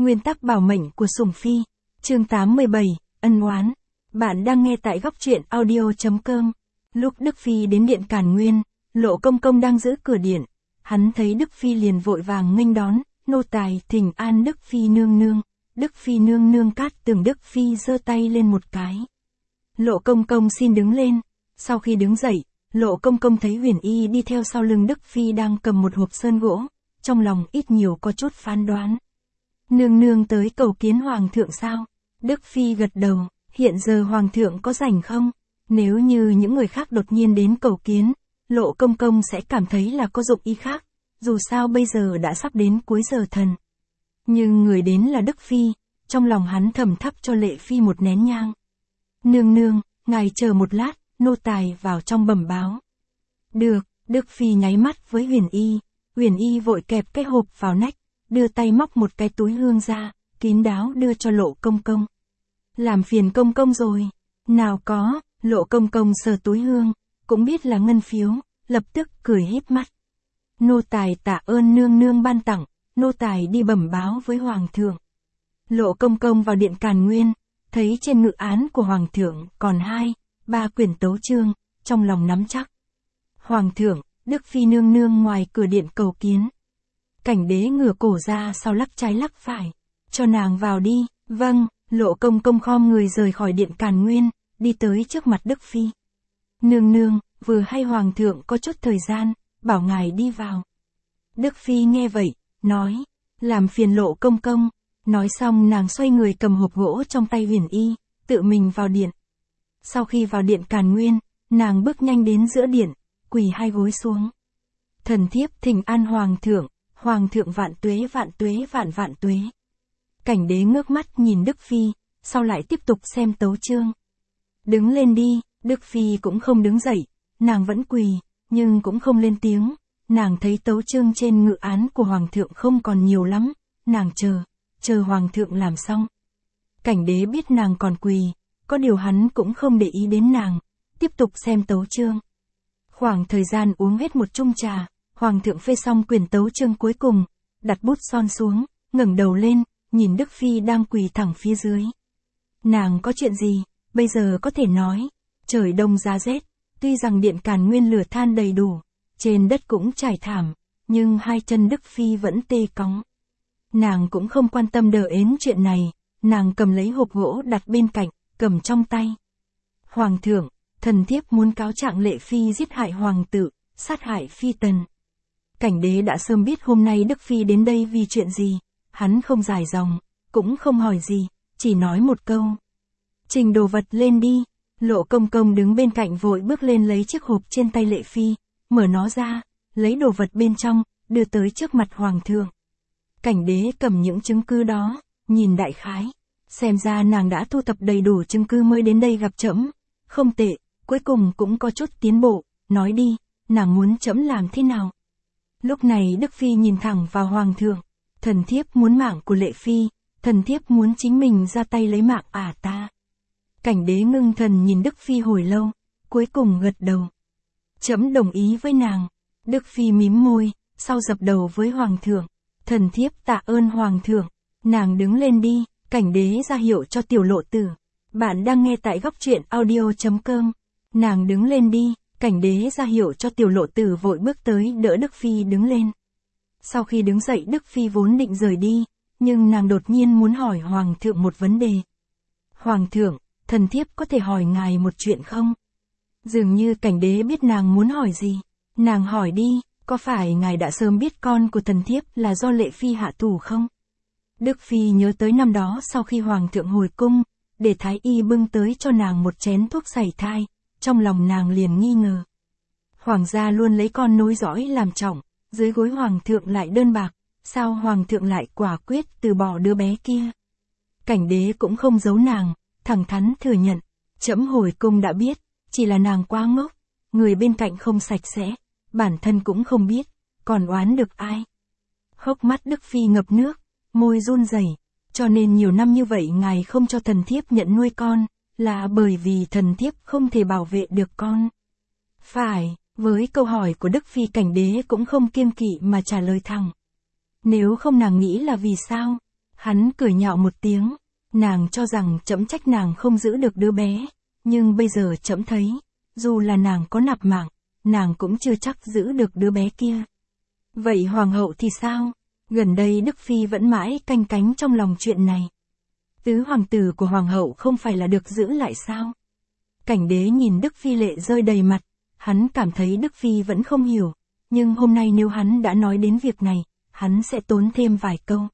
Nguyên tắc bảo mệnh của sủng phi. Chương 87, ân oán. Bạn đang nghe tại góc truyện audio.com. Lúc Đức Phi đến điện Càn Nguyên, Lộ Công Công đang giữ cửa điện. Hắn thấy Đức Phi liền vội vàng nghênh đón, nô tài thỉnh an Đức Phi nương nương. Đức Phi nương nương Cát Tường. Đức Phi giơ tay lên một cái. Lộ Công Công xin đứng lên. Sau khi đứng dậy, Lộ Công Công thấy Huyền Y đi theo sau lưng Đức Phi đang cầm một hộp sơn gỗ, trong lòng ít nhiều có chút phán đoán. Nương nương tới cầu kiến Hoàng thượng sao? Đức Phi gật đầu, hiện giờ Hoàng thượng có rảnh không? Nếu như những người khác đột nhiên đến cầu kiến, Lộ Công Công sẽ cảm thấy là có dụng ý khác, dù sao bây giờ đã sắp đến cuối giờ thần. Nhưng người đến là Đức Phi, trong lòng hắn thầm thắp cho Lệ Phi một nén nhang. Nương nương, ngài chờ một lát, nô tài vào trong bẩm báo. Được, Đức Phi nháy mắt với Huyền Y vội kẹp cái hộp vào nách, đưa tay móc một cái túi hương ra, kín đáo đưa cho Lộ Công Công. Làm phiền Công Công rồi. Nào có, Lộ Công Công sờ túi hương, cũng biết là ngân phiếu, lập tức cười híp mắt. Nô tài tạ ơn nương nương ban tặng, nô tài đi bẩm báo với Hoàng thượng. Lộ Công Công vào điện Càn Nguyên, thấy trên ngự án của Hoàng thượng còn 2-3 quyển tấu chương, trong lòng nắm chắc. Hoàng thượng, Đức Phi nương nương ngoài cửa điện cầu kiến. Cảnh Đế ngửa cổ ra sau lắc trái lắc phải. Cho nàng vào đi. Vâng, Lộ Công Công khom người rời khỏi điện Càn Nguyên, đi tới trước mặt Đức Phi. Nương nương, vừa hay Hoàng thượng có chút thời gian, bảo ngài đi vào. Đức Phi nghe vậy, nói, làm phiền Lộ Công Công. Nói xong nàng xoay người cầm hộp gỗ trong tay Huyền Y, tự mình vào điện. Sau khi vào điện Càn Nguyên, nàng bước nhanh đến giữa điện, quỳ hai gối xuống. Thần thiếp thỉnh an Hoàng thượng vạn tuế vạn tuế. Cảnh Đế ngước mắt nhìn Đức Phi, sau lại tiếp tục xem tấu chương. Đứng lên đi, Đức Phi cũng không đứng dậy, nàng vẫn quỳ, nhưng cũng không lên tiếng. Nàng thấy tấu chương trên ngự án của Hoàng thượng không còn nhiều lắm, nàng chờ Hoàng thượng làm xong. Cảnh Đế biết nàng còn quỳ, có điều hắn cũng không để ý đến nàng, tiếp tục xem tấu chương. Khoảng thời gian uống hết một chung trà, Hoàng thượng phê xong quyển tấu chương cuối cùng, đặt bút son xuống, ngẩng đầu lên, nhìn Đức Phi đang quỳ thẳng phía dưới. Nàng có chuyện gì, bây giờ có thể nói. Trời đông giá rét, tuy rằng điện Càn Nguyên lửa than đầy đủ, trên đất cũng trải thảm, nhưng hai chân Đức Phi vẫn tê cóng. Nàng cũng không quan tâm đờ ến chuyện này, nàng cầm lấy hộp gỗ đặt bên cạnh, cầm trong tay. Hoàng thượng, thần thiếp muốn cáo trạng Lệ Phi giết hại hoàng tử, sát hại phi tần. Cảnh Đế đã sớm biết hôm nay Đức Phi đến đây vì chuyện gì, hắn không dài dòng, cũng không hỏi gì, chỉ nói một câu. Trình đồ vật lên đi. Lộ Công Công đứng bên cạnh vội bước lên lấy chiếc hộp trên tay Lệ Phi, mở nó ra, lấy đồ vật bên trong, đưa tới trước mặt Hoàng thượng. Cảnh Đế cầm những chứng cứ đó, nhìn đại khái, xem ra nàng đã thu thập đầy đủ chứng cứ mới đến đây gặp trẫm, không tệ, cuối cùng cũng có chút tiến bộ, nói đi, nàng muốn trẫm làm thế nào? Lúc này Đức Phi nhìn thẳng vào Hoàng thượng, thần thiếp muốn mạng của Lệ Phi, thần thiếp muốn chính mình ra tay lấy mạng ta. Cảnh Đế ngưng thần nhìn Đức Phi hồi lâu, cuối cùng gật đầu. Trẫm đồng ý với nàng. Đức Phi mím môi, sau dập đầu với Hoàng thượng. Thần thiếp tạ ơn Hoàng thượng. Nàng đứng lên đi, Cảnh Đế ra hiệu cho Tiểu Lộ Tử. Bạn đang nghe tại góc truyện audio.com. Nàng đứng lên đi, Cảnh Đế ra hiệu cho Tiểu Lộ Tử vội bước tới đỡ Đức Phi đứng lên. Sau khi đứng dậy Đức Phi vốn định rời đi, nhưng nàng đột nhiên muốn hỏi Hoàng thượng một vấn đề. Hoàng thượng, thần thiếp có thể hỏi ngài một chuyện không? Dường như Cảnh Đế biết nàng muốn hỏi gì. Nàng hỏi đi, có phải ngài đã sớm biết con của thần thiếp là do Lệ Phi hạ thủ không? Đức Phi nhớ tới năm đó sau khi Hoàng thượng hồi cung, để Thái Y bưng tới cho nàng một chén thuốc sảy thai, trong lòng nàng liền nghi ngờ. Hoàng gia luôn lấy con nối dõi làm trọng, dưới gối Hoàng thượng lại đơn bạc, sao Hoàng thượng lại quả quyết từ bỏ đứa bé kia? Cảnh Đế cũng không giấu nàng, thẳng thắn thừa nhận, trẫm hồi cung đã biết, chỉ là nàng quá ngốc, người bên cạnh không sạch sẽ, bản thân cũng không biết, còn oán được ai. Hốc mắt Đức Phi ngập nước, môi run rẩy, cho nên nhiều năm như vậy ngài không cho thần thiếp nhận nuôi con, là bởi vì thần thiếp không thể bảo vệ được con. Phải, với câu hỏi của Đức Phi Cảnh Đế cũng không kiêng kỵ mà trả lời thẳng. Nếu không nàng nghĩ là vì sao? Hắn cười nhạo một tiếng, nàng cho rằng trẫm trách nàng không giữ được đứa bé, nhưng bây giờ trẫm thấy, dù là nàng có nạp mạng, nàng cũng chưa chắc giữ được đứa bé kia. Vậy hoàng hậu thì sao? Gần đây Đức Phi vẫn mãi canh cánh trong lòng chuyện này. Tứ hoàng tử của hoàng hậu không phải là được giữ lại sao? Cảnh đế nhìn Đức Phi lệ rơi đầy mặt, hắn cảm thấy Đức Phi vẫn không hiểu, nhưng hôm nay nếu hắn đã nói đến việc này, hắn sẽ tốn thêm vài câu.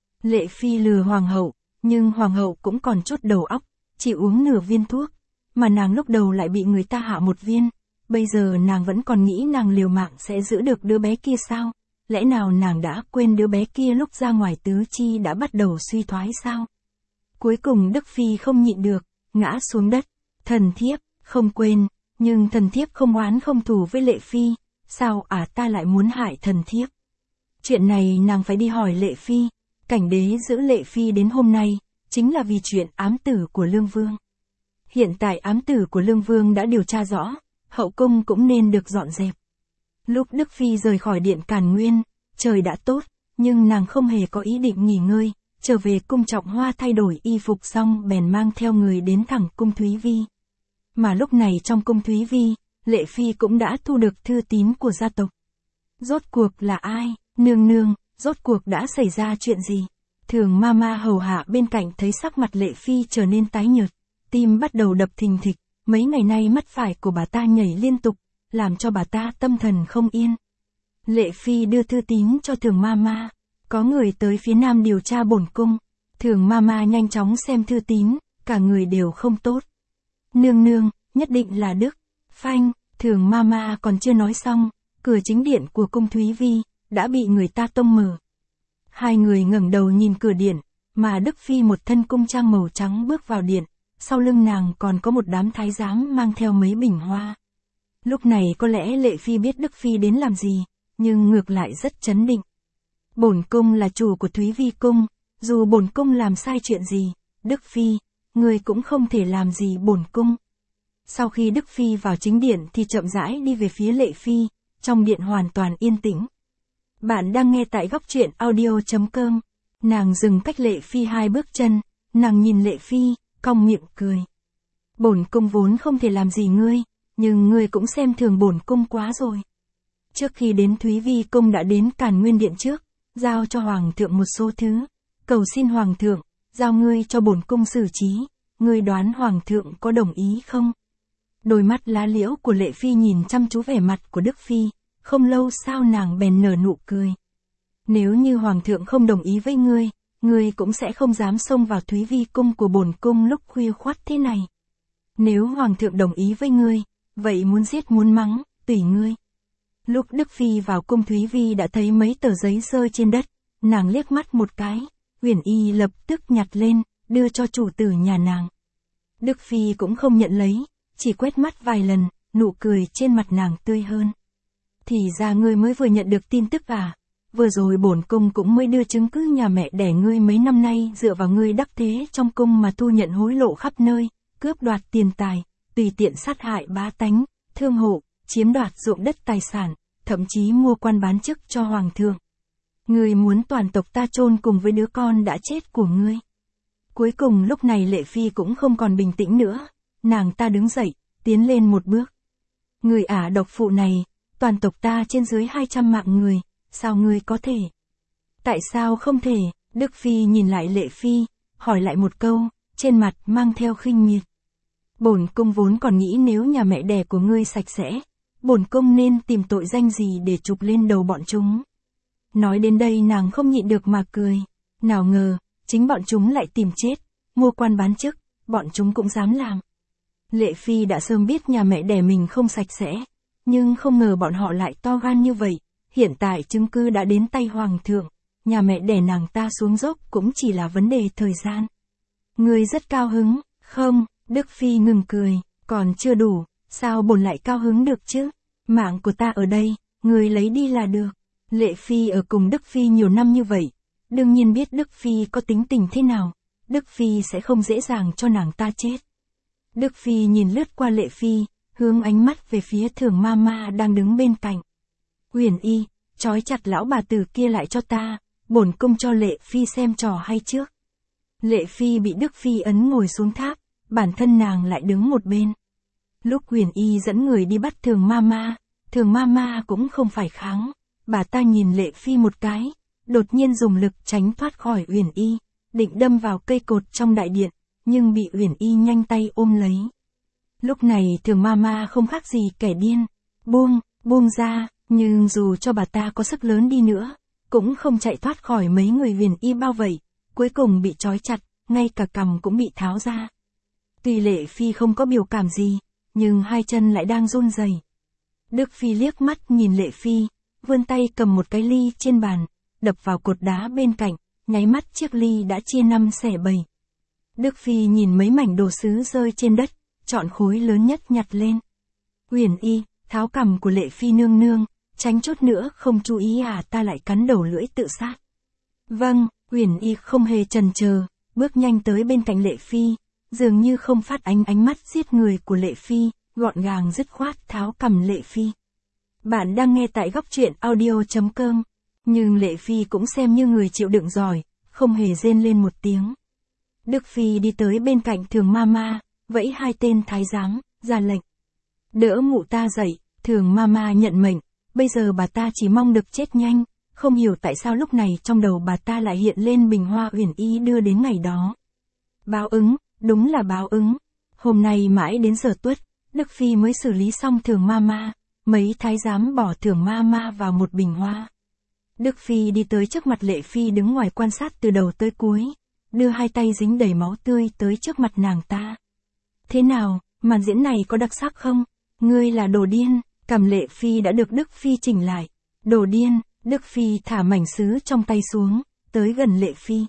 Lệ Phi lừa hoàng hậu, nhưng hoàng hậu cũng còn chút đầu óc, chỉ uống nửa viên thuốc, mà nàng lúc đầu lại bị người ta hạ một viên, bây giờ nàng vẫn còn nghĩ nàng liều mạng sẽ giữ được đứa bé kia sao? Lẽ nào nàng đã quên đứa bé kia lúc ra ngoài tứ chi đã bắt đầu suy thoái sao? Cuối cùng Đức Phi không nhịn được, ngã xuống đất. Thần thiếp, không quên, nhưng thần thiếp không oán không thù với Lệ Phi, sao ta lại muốn hại thần thiếp? Chuyện này nàng phải đi hỏi Lệ Phi, cảnh đế giữ Lệ Phi đến hôm nay, chính là vì chuyện ám tử của Lương Vương. Hiện tại ám tử của Lương Vương đã điều tra rõ, hậu cung cũng nên được dọn dẹp. Lúc Đức Phi rời khỏi điện Càn Nguyên, trời đã tốt, nhưng nàng không hề có ý định nghỉ ngơi, trở về cung Trọng Hoa thay đổi y phục xong bèn mang theo người đến thẳng cung Thúy Vi. Mà lúc này trong cung Thúy Vi, Lệ Phi cũng đã thu được thư tín của gia tộc. Rốt cuộc là ai? Nương nương, rốt cuộc đã xảy ra chuyện gì? Thường Mama hầu hạ bên cạnh thấy sắc mặt Lệ Phi trở nên tái nhợt, tim bắt đầu đập thình thịch, mấy ngày nay mắt phải của bà ta nhảy liên tục, làm cho bà ta tâm thần không yên. Lệ Phi đưa thư tín cho Thường Mama, có người tới phía nam điều tra bổn cung. Thường Mama nhanh chóng xem thư tín, cả người đều không tốt. Nương nương, nhất định là Đức. Phanh, Thường Mama còn chưa nói xong, cửa chính điện của cung Thúy Vi đã bị người ta tông mở. Hai người ngẩng đầu nhìn cửa điện, mà Đức Phi một thân cung trang màu trắng bước vào điện, sau lưng nàng còn có một đám thái giám mang theo mấy bình hoa. Lúc này có lẽ Lệ Phi biết Đức Phi đến làm gì, nhưng ngược lại rất chấn định. Bổn cung là chủ của Thúy Vi cung, dù bổn cung làm sai chuyện gì, Đức Phi, người cũng không thể làm gì bổn cung. Sau khi Đức Phi vào chính điện thì chậm rãi đi về phía Lệ Phi, trong điện hoàn toàn yên tĩnh. Bạn đang nghe tại góc truyện audio.com. Nàng dừng cách Lệ Phi 2 bước chân, nàng nhìn Lệ Phi, cong miệng cười. Bổn cung vốn không thể làm gì ngươi, nhưng ngươi cũng xem thường bổn cung quá rồi. Trước khi đến Thúy Vi cung đã đến Càn Nguyên điện trước, giao cho hoàng thượng một số thứ, cầu xin hoàng thượng, giao ngươi cho bổn cung xử trí, ngươi đoán hoàng thượng có đồng ý không? Đôi mắt lá liễu của Lệ Phi nhìn chăm chú vẻ mặt của Đức Phi, không lâu sau nàng bèn nở nụ cười. Nếu như hoàng thượng không đồng ý với ngươi cũng sẽ không dám xông vào Thúy Vi cung của bổn cung lúc khuya khoắt thế này. Nếu hoàng thượng đồng ý với ngươi, vậy muốn giết muốn mắng, tùy ngươi. Lúc Đức Phi vào cung Thúy Vi đã thấy mấy tờ giấy rơi trên đất, nàng liếc mắt một cái, Uyển Y lập tức nhặt lên, đưa cho chủ tử nhà nàng. Đức Phi cũng không nhận lấy, chỉ quét mắt vài lần, nụ cười trên mặt nàng tươi hơn. Thì ra ngươi mới vừa nhận được tin tức à? Vừa rồi bổn cung cũng mới đưa chứng cứ nhà mẹ đẻ ngươi mấy năm nay dựa vào ngươi đắc thế trong cung mà thu nhận hối lộ khắp nơi, cướp đoạt tiền tài, tùy tiện sát hại bá tánh, thương hộ, chiếm đoạt ruộng đất tài sản, thậm chí mua quan bán chức cho hoàng thượng. Ngươi muốn toàn tộc ta chôn cùng với đứa con đã chết của ngươi. Cuối cùng lúc này Lệ Phi cũng không còn bình tĩnh nữa, nàng ta đứng dậy, tiến lên một bước. Người ả độc phụ này, toàn tộc ta trên dưới 200 mạng người, sao ngươi có thể? Tại sao không thể? Đức Phi nhìn lại Lệ Phi, hỏi lại một câu, trên mặt mang theo khinh miệt. Bổn cung vốn còn nghĩ nếu nhà mẹ đẻ của ngươi sạch sẽ, bổn cung nên tìm tội danh gì để chụp lên đầu bọn chúng. Nói đến đây nàng không nhịn được mà cười, nào ngờ, chính bọn chúng lại tìm chết, mua quan bán chức, bọn chúng cũng dám làm. Lệ Phi đã sớm biết nhà mẹ đẻ mình không sạch sẽ, nhưng không ngờ bọn họ lại to gan như vậy, hiện tại chứng cứ đã đến tay hoàng thượng, nhà mẹ đẻ nàng ta xuống dốc cũng chỉ là vấn đề thời gian. Ngươi rất cao hứng, không? Đức Phi ngừng cười, còn chưa đủ, sao bổn lại cao hứng được chứ? Mạng của ta ở đây, ngươi lấy đi là được. Lệ Phi ở cùng Đức Phi nhiều năm như vậy, đương nhiên biết Đức Phi có tính tình thế nào, Đức Phi sẽ không dễ dàng cho nàng ta chết. Đức Phi nhìn lướt qua Lệ Phi, hướng ánh mắt về phía Thường Mama đang đứng bên cạnh. Uyển Y, trói chặt lão bà tử kia lại cho ta, bổn cung cho Lệ Phi xem trò hay trước. Lệ Phi bị Đức Phi ấn ngồi xuống tháp, bản thân nàng lại đứng một bên. Lúc Uyển Y dẫn người đi bắt Thường Mama cũng không phải kháng, bà ta nhìn Lệ Phi một cái, đột nhiên dùng lực tránh thoát khỏi Uyển Y, định đâm vào cây cột trong đại điện, nhưng bị Uyển Y nhanh tay ôm lấy. Lúc này Thường Mama không khác gì kẻ điên, buông ra, nhưng dù cho bà ta có sức lớn đi nữa, cũng không chạy thoát khỏi mấy người Uyển Y bao vây, cuối cùng bị trói chặt, ngay cả cằm cũng bị tháo ra. Tuy Lệ Phi không có biểu cảm gì, nhưng hai chân lại đang run rẩy. Đức Phi liếc mắt nhìn Lệ Phi, vươn tay cầm một cái ly trên bàn, đập vào cột đá bên cạnh, nháy mắt chiếc ly đã chia 5/7. Đức Phi nhìn mấy mảnh đồ sứ rơi trên đất, chọn khối lớn nhất nhặt lên. Uyển Y, tháo cằm của Lệ Phi nương nương, tránh chút nữa không chú ý ta lại cắn đầu lưỡi tự sát. Vâng, Uyển Y không hề chần chờ, bước nhanh tới bên cạnh Lệ Phi, dường như không phát ánh mắt giết người của Lệ Phi, gọn gàng dứt khoát tháo cằm Lệ Phi. Bạn đang nghe tại góc truyện audio.com, nhưng Lệ Phi cũng xem như người chịu đựng giỏi, không hề rên lên một tiếng. Đức Phi đi tới bên cạnh Thường Mama, vẫy hai tên thái giám, ra lệnh. Đỡ mụ ta dậy, Thường Mama nhận mệnh, bây giờ bà ta chỉ mong được chết nhanh, không hiểu tại sao lúc này trong đầu bà ta lại hiện lên bình hoa Uyển Y đưa đến ngày đó. Báo ứng, đúng là báo ứng. Hôm nay mãi đến giờ tuất, Đức Phi mới xử lý xong Thường Mama, mấy thái giám bỏ Thường Mama vào một bình hoa. Đức Phi đi tới trước mặt Lệ Phi đứng ngoài quan sát từ đầu tới cuối, đưa hai tay dính đầy máu tươi tới trước mặt nàng ta. Thế nào, màn diễn này có đặc sắc không? Ngươi là đồ điên, cằm Lệ Phi đã được Đức Phi chỉnh lại. Đồ điên, Đức Phi thả mảnh sứ trong tay xuống, tới gần Lệ Phi.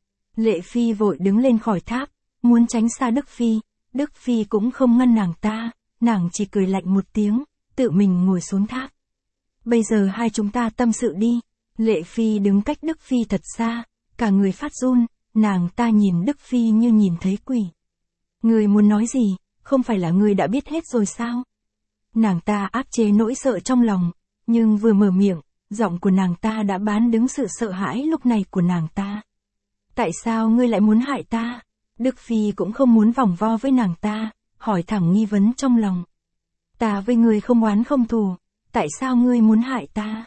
Lệ Phi vội đứng lên khỏi tháp, muốn tránh xa Đức Phi. Đức Phi cũng không ngăn nàng ta, nàng chỉ cười lạnh một tiếng, tự mình ngồi xuống tháp. Bây giờ hai chúng ta tâm sự đi. Lệ Phi đứng cách Đức Phi thật xa, cả người phát run, nàng ta nhìn Đức Phi như nhìn thấy quỷ. Ngươi muốn nói gì, không phải là ngươi đã biết hết rồi sao? Nàng ta áp chế nỗi sợ trong lòng, nhưng vừa mở miệng, giọng của nàng ta đã bán đứng sự sợ hãi lúc này của nàng ta. Tại sao ngươi lại muốn hại ta? Đức Phi cũng không muốn vòng vo với nàng ta, hỏi thẳng nghi vấn trong lòng. Ta với ngươi không oán không thù, tại sao ngươi muốn hại ta?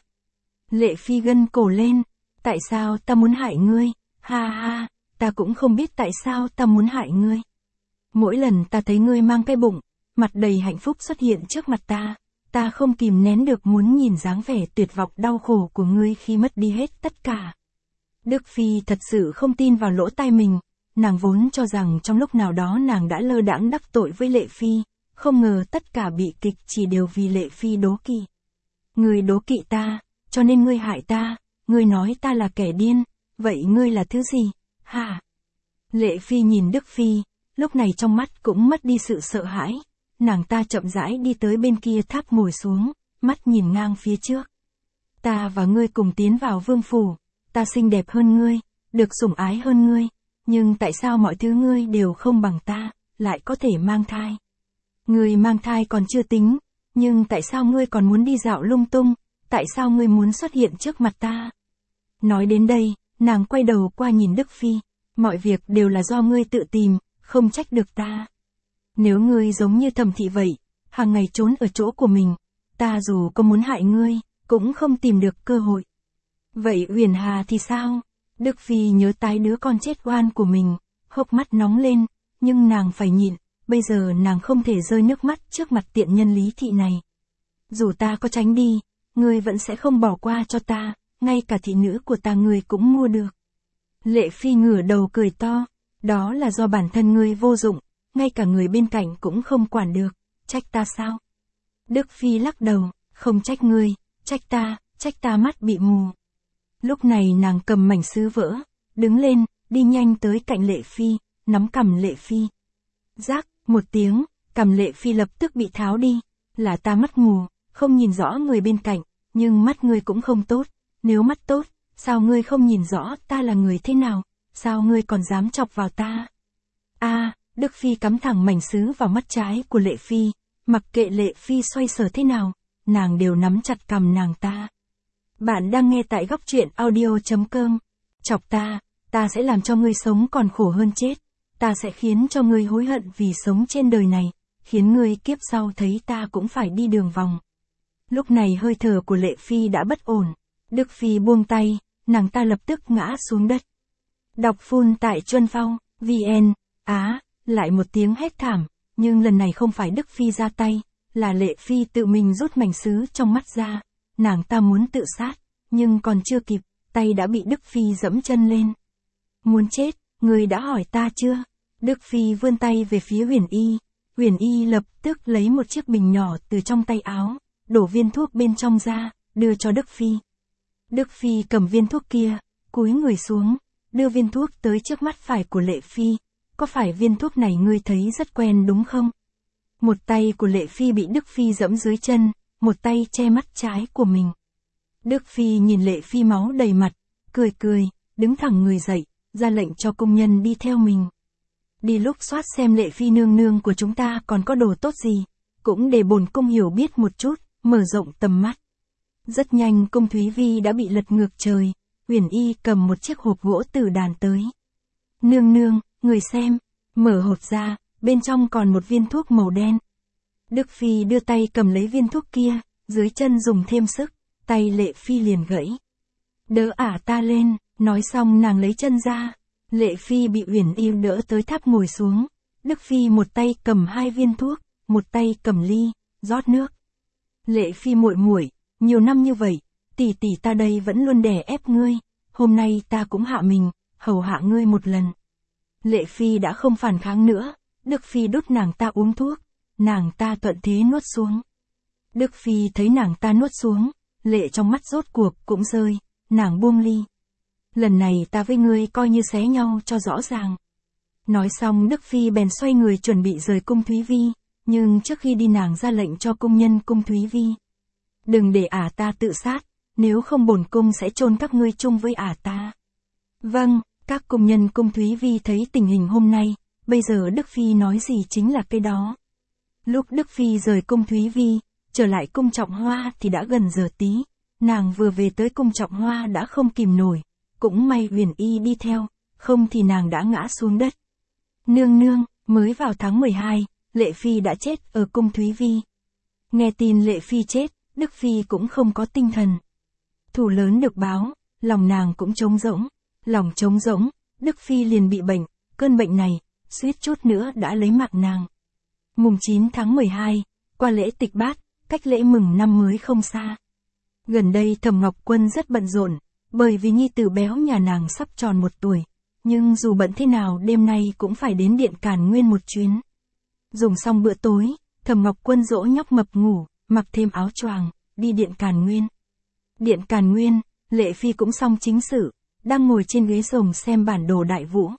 Lệ Phi gân cổ lên, tại sao ta muốn hại ngươi? Ha ha, ta cũng không biết tại sao ta muốn hại ngươi. Mỗi lần ta thấy ngươi mang cái bụng, mặt đầy hạnh phúc xuất hiện trước mặt ta không kìm nén được muốn nhìn dáng vẻ tuyệt vọng đau khổ của ngươi khi mất đi hết tất cả. Đức Phi thật sự không tin vào lỗ tai mình, nàng vốn cho rằng trong lúc nào đó nàng đã lơ đãng đắc tội với Lệ Phi, không ngờ tất cả bị kịch chỉ đều vì Lệ Phi đố kỵ. Ngươi đố kỵ ta, cho nên ngươi hại ta, ngươi nói ta là kẻ điên, vậy ngươi là thứ gì, hả? Lệ Phi nhìn Đức Phi, lúc này trong mắt cũng mất đi sự sợ hãi, nàng ta chậm rãi đi tới bên kia tháp ngồi xuống, mắt nhìn ngang phía trước. Ta và ngươi cùng tiến vào vương phủ, ta xinh đẹp hơn ngươi, được sủng ái hơn ngươi, nhưng tại sao mọi thứ ngươi đều không bằng ta, lại có thể mang thai? Ngươi mang thai còn chưa tính, nhưng tại sao ngươi còn muốn đi dạo lung tung, tại sao ngươi muốn xuất hiện trước mặt ta? Nói đến đây, nàng quay đầu qua nhìn Đức Phi, mọi việc đều là do ngươi tự tìm, không trách được ta. Nếu ngươi giống như Thẩm thị vậy, hàng ngày trốn ở chỗ của mình, ta dù có muốn hại ngươi, cũng không tìm được cơ hội. Vậy Uyển Hà thì sao? Đức Phi nhớ tới đứa con chết oan của mình, hốc mắt nóng lên, nhưng nàng phải nhịn, bây giờ nàng không thể rơi nước mắt trước mặt tiện nhân Lý thị này. Dù ta có tránh đi, ngươi vẫn sẽ không bỏ qua cho ta, ngay cả thị nữ của ta ngươi cũng mua được. Lệ Phi ngửa đầu cười to, đó là do bản thân ngươi vô dụng, ngay cả người bên cạnh cũng không quản được, trách ta sao? Đức Phi lắc đầu, không trách ngươi, trách ta mắt bị mù. Lúc này nàng cầm mảnh sứ vỡ, đứng lên, đi nhanh tới cạnh Lệ Phi, nắm cằm Lệ Phi. Rác, một tiếng, cằm Lệ Phi lập tức bị tháo đi, là ta mắt mù, không nhìn rõ người bên cạnh, nhưng mắt ngươi cũng không tốt, nếu mắt tốt, sao ngươi không nhìn rõ ta là người thế nào, sao ngươi còn dám chọc vào ta? Đức Phi cắm thẳng mảnh sứ vào mắt trái của Lệ Phi, mặc kệ Lệ Phi xoay sở thế nào, nàng đều nắm chặt cằm nàng ta. Bạn đang nghe tại góc truyện audio.com, Chọc ta sẽ làm cho ngươi sống còn khổ hơn chết. Ta sẽ khiến cho ngươi hối hận vì sống trên đời này, khiến ngươi kiếp sau thấy ta cũng phải đi đường vòng. Lúc này hơi thở của Lệ Phi đã bất ổn. Đức Phi buông tay, nàng ta lập tức ngã xuống đất. Đọc phun tại Chuân Phong, VN, lại một tiếng hét thảm, nhưng lần này không phải Đức Phi ra tay, là Lệ Phi tự mình rút mảnh sứ trong mắt ra. Nàng ta muốn tự sát, nhưng còn chưa kịp, tay đã bị Đức Phi giẫm chân lên. Muốn chết, người đã hỏi ta chưa? Đức Phi vươn tay về phía Huyền Y. Huyền Y lập tức lấy một chiếc bình nhỏ từ trong tay áo, đổ viên thuốc bên trong ra, đưa cho Đức Phi. Đức Phi cầm viên thuốc kia, cúi người xuống, đưa viên thuốc tới trước mắt phải của Lệ Phi. Có phải viên thuốc này ngươi thấy rất quen đúng không? Một tay của Lệ Phi bị Đức Phi giẫm dưới chân, một tay che mắt trái của mình. Đức Phi nhìn Lệ Phi máu đầy mặt, cười, đứng thẳng người dậy, ra lệnh cho công nhân đi theo mình. Đi lục soát xem Lệ Phi nương nương của chúng ta còn có đồ tốt gì, cũng để bổn cung hiểu biết một chút, mở rộng tầm mắt. Rất nhanh cung Thúy Vi đã bị lật ngược trời, Huyền Y cầm một chiếc hộp gỗ từ đàn tới. Nương nương, người xem, mở hộp ra, bên trong còn một viên thuốc màu đen. Đức Phi đưa tay cầm lấy viên thuốc kia, dưới chân dùng thêm sức, tay Lệ Phi liền gãy. Đỡ ta lên, nói xong nàng lấy chân ra. Lệ Phi bị Huyền Y đỡ tới tháp ngồi xuống. Đức Phi một tay cầm 2 viên thuốc, một tay cầm ly, rót nước. Lệ Phi muội, nhiều năm như vậy, tỷ tỷ ta đây vẫn luôn đè ép ngươi, hôm nay ta cũng hạ mình, hầu hạ ngươi một lần. Lệ Phi đã không phản kháng nữa, Đức Phi đút nàng ta uống thuốc, nàng ta thuận thế nuốt xuống. Đức Phi thấy nàng ta nuốt xuống, lệ trong mắt rốt cuộc cũng rơi, nàng buông ly. Lần này ta với ngươi coi như xé nhau cho rõ ràng. Nói xong Đức Phi bèn xoay người chuẩn bị rời cung Thúy Vi, nhưng trước khi đi nàng ra lệnh cho công nhân cung Thúy Vi. Đừng để ta tự sát, nếu không bổn cung sẽ chôn các ngươi chung với ta. Vâng, các công nhân cung Thúy Vi thấy tình hình hôm nay, bây giờ Đức Phi nói gì chính là cái đó. Lúc Đức Phi rời cung Thúy Vi, trở lại cung Trọng Hoa thì đã gần giờ tí, nàng vừa về tới cung Trọng Hoa đã không kìm nổi, cũng may Huyền Y đi theo, không thì nàng đã ngã xuống đất. Nương, mới vào tháng 12, Lệ Phi đã chết ở cung Thúy Vi. Nghe tin Lệ Phi chết, Đức Phi cũng không có tinh thần. Thù lớn được báo, lòng nàng cũng trống rỗng. Lòng trống rỗng, Đức Phi liền bị bệnh, cơn bệnh này, suýt chút nữa đã lấy mạng nàng. Mùng 9 tháng 12, qua lễ tịch bát, cách lễ mừng năm mới không xa. Gần đây Thẩm Ngọc Quân rất bận rộn, bởi vì nhi tử béo nhà nàng sắp tròn 1 tuổi. Nhưng dù bận thế nào đêm nay cũng phải đến Điện Càn Nguyên một chuyến. Dùng xong bữa tối, Thẩm Ngọc Quân dỗ nhóc mập ngủ, mặc thêm áo choàng, đi Điện Càn Nguyên. Điện Càn Nguyên, Lệ Phi cũng xong chính sự, đang ngồi trên ghế rồng xem bản đồ đại vũ.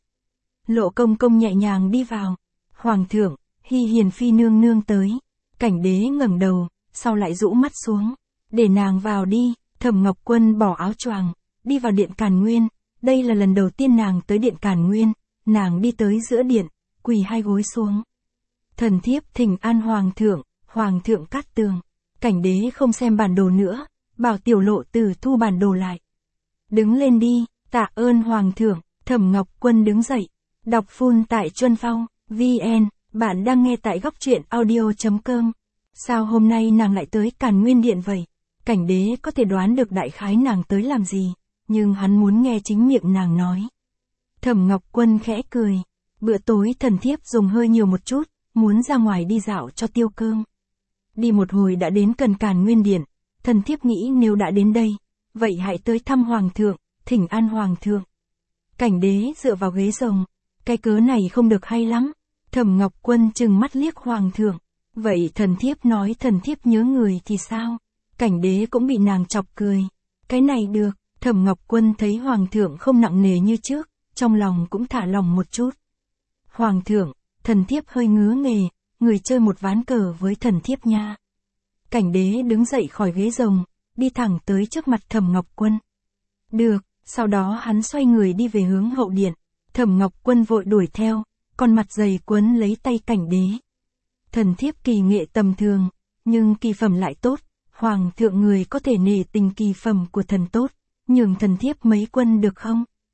Lộ Công Công nhẹ nhàng đi vào. Hoàng thượng, Hi Hiền Phi nương nương tới. Cảnh Đế ngẩng đầu, sau lại rũ mắt xuống. Để nàng vào đi. Thẩm Ngọc Quân bỏ áo choàng, đi vào Điện Càn Nguyên. Đây là lần đầu tiên nàng tới Điện Càn Nguyên. Nàng đi tới giữa điện, quỳ 2 gối xuống. Thần thiếp thỉnh an Hoàng thượng Cát Tường. Cảnh Đế không xem bản đồ nữa, bảo Tiểu Lộ Tử thu bản đồ lại. Đứng lên đi, tạ ơn Hoàng thượng. Thẩm Ngọc Quân đứng dậy. Đọc phun tại Chuân Phong, VN, bạn đang nghe tại góc truyện audio.com. Sao hôm nay nàng lại tới Càn Nguyên Điện vậy? Cảnh Đế có thể đoán được đại khái nàng tới làm gì, nhưng hắn muốn nghe chính miệng nàng nói. Thẩm Ngọc Quân khẽ cười. Bữa tối thần thiếp dùng hơi nhiều một chút, muốn ra ngoài đi dạo cho tiêu cơm. Đi một hồi đã đến gần Càn Nguyên Điện, thần thiếp nghĩ nếu đã đến đây, vậy hãy tới thăm Hoàng thượng, thỉnh an Hoàng thượng. Cảnh Đế dựa vào ghế rồng, cái cớ này không được hay lắm. Thẩm Ngọc Quân trừng mắt liếc Hoàng thượng. Vậy thần thiếp nói thần thiếp nhớ người thì sao? Cảnh Đế cũng bị nàng chọc cười. Cái này được. Thẩm Ngọc Quân thấy Hoàng thượng không nặng nề như trước, trong lòng cũng thả lòng một chút. Hoàng thượng, thần thiếp hơi ngứa nghề, người chơi một ván cờ với thần thiếp nha. Cảnh Đế đứng dậy khỏi ghế rồng, đi thẳng tới trước mặt Thẩm Ngọc Quân. Được, sau đó hắn xoay người đi về hướng hậu điện. Thẩm Ngọc Quân vội đuổi theo, con mặt dày quấn lấy tay Cảnh Đế. Thần thiếp kỳ nghệ tầm thường, nhưng kỳ phẩm lại tốt, Hoàng thượng người có thể nể tình kỳ phẩm của thần tốt, nhường thần thiếp mấy quân được không?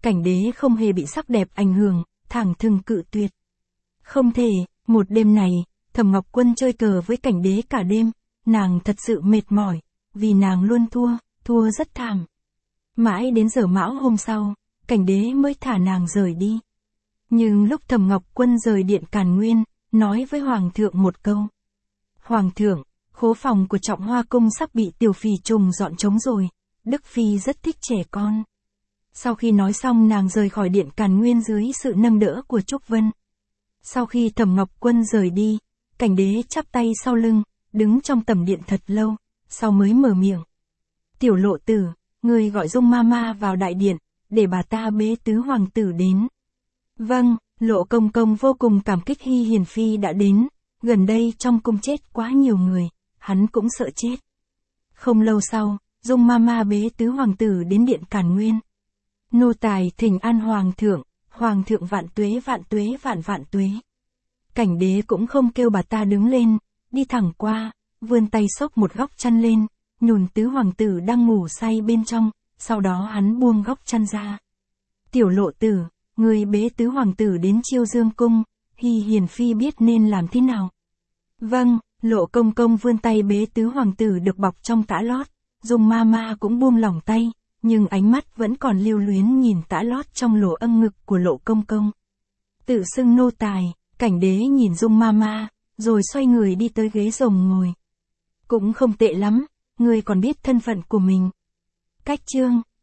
Cảnh đế không hề bị sắc đẹp ảnh hưởng, thẳng thừng cự tuyệt. Không thể, một đêm này, Thẩm Ngọc Quân chơi cờ với cảnh đế cả đêm, nàng thật sự mệt mỏi, vì nàng luôn thua rất thảm. Mãi đến giờ mão hôm sau, cảnh đế mới thả nàng rời đi. Nhưng lúc Thẩm Ngọc Quân rời điện Càn Nguyên, nói với Hoàng thượng một câu. Hoàng thượng, khố phòng của Trọng Hoa Cung sắp bị tiểu phì trùng dọn trống rồi, Đức Phi rất thích trẻ con. Sau khi nói xong nàng rời khỏi điện Càn Nguyên dưới sự nâng đỡ của Trúc Vân. Sau khi Thẩm Ngọc Quân rời đi, cảnh đế chắp tay sau lưng, đứng trong tầm điện thật lâu, sau mới mở miệng. Tiểu Lộ Tử, người gọi Dung Mama vào đại điện, để bà ta bế tứ hoàng tử đến. Vâng, Lộ công công vô cùng cảm kích Hy Hiền Phi đã đến, gần đây trong cung chết quá nhiều người, hắn cũng sợ chết. Không lâu sau, Dung Mama bế tứ hoàng tử đến điện Càn Nguyên. Nô tài thỉnh an hoàng thượng vạn tuế vạn tuế. Cảnh đế cũng không kêu bà ta đứng lên, đi thẳng qua, vươn tay xốc một góc chăn lên, nhùn tứ hoàng tử đang ngủ say bên trong, sau đó hắn buông góc chăn ra. Tiểu Lộ Tử, người bế tứ hoàng tử đến Chiêu Dương cung, Hy Hiền Phi biết nên làm thế nào. Vâng, Lộ công công vươn tay bế tứ hoàng tử được bọc trong tã lót, Dung Mama cũng buông lỏng tay, nhưng ánh mắt vẫn còn lưu luyến nhìn tã lót trong lỗ âng ngực của Lộ công công. Tự xưng nô tài, cảnh đế nhìn Dung Mama, rồi xoay người đi tới ghế rồng ngồi. Cũng không tệ lắm, ngươi còn biết thân phận của mình. Cách chương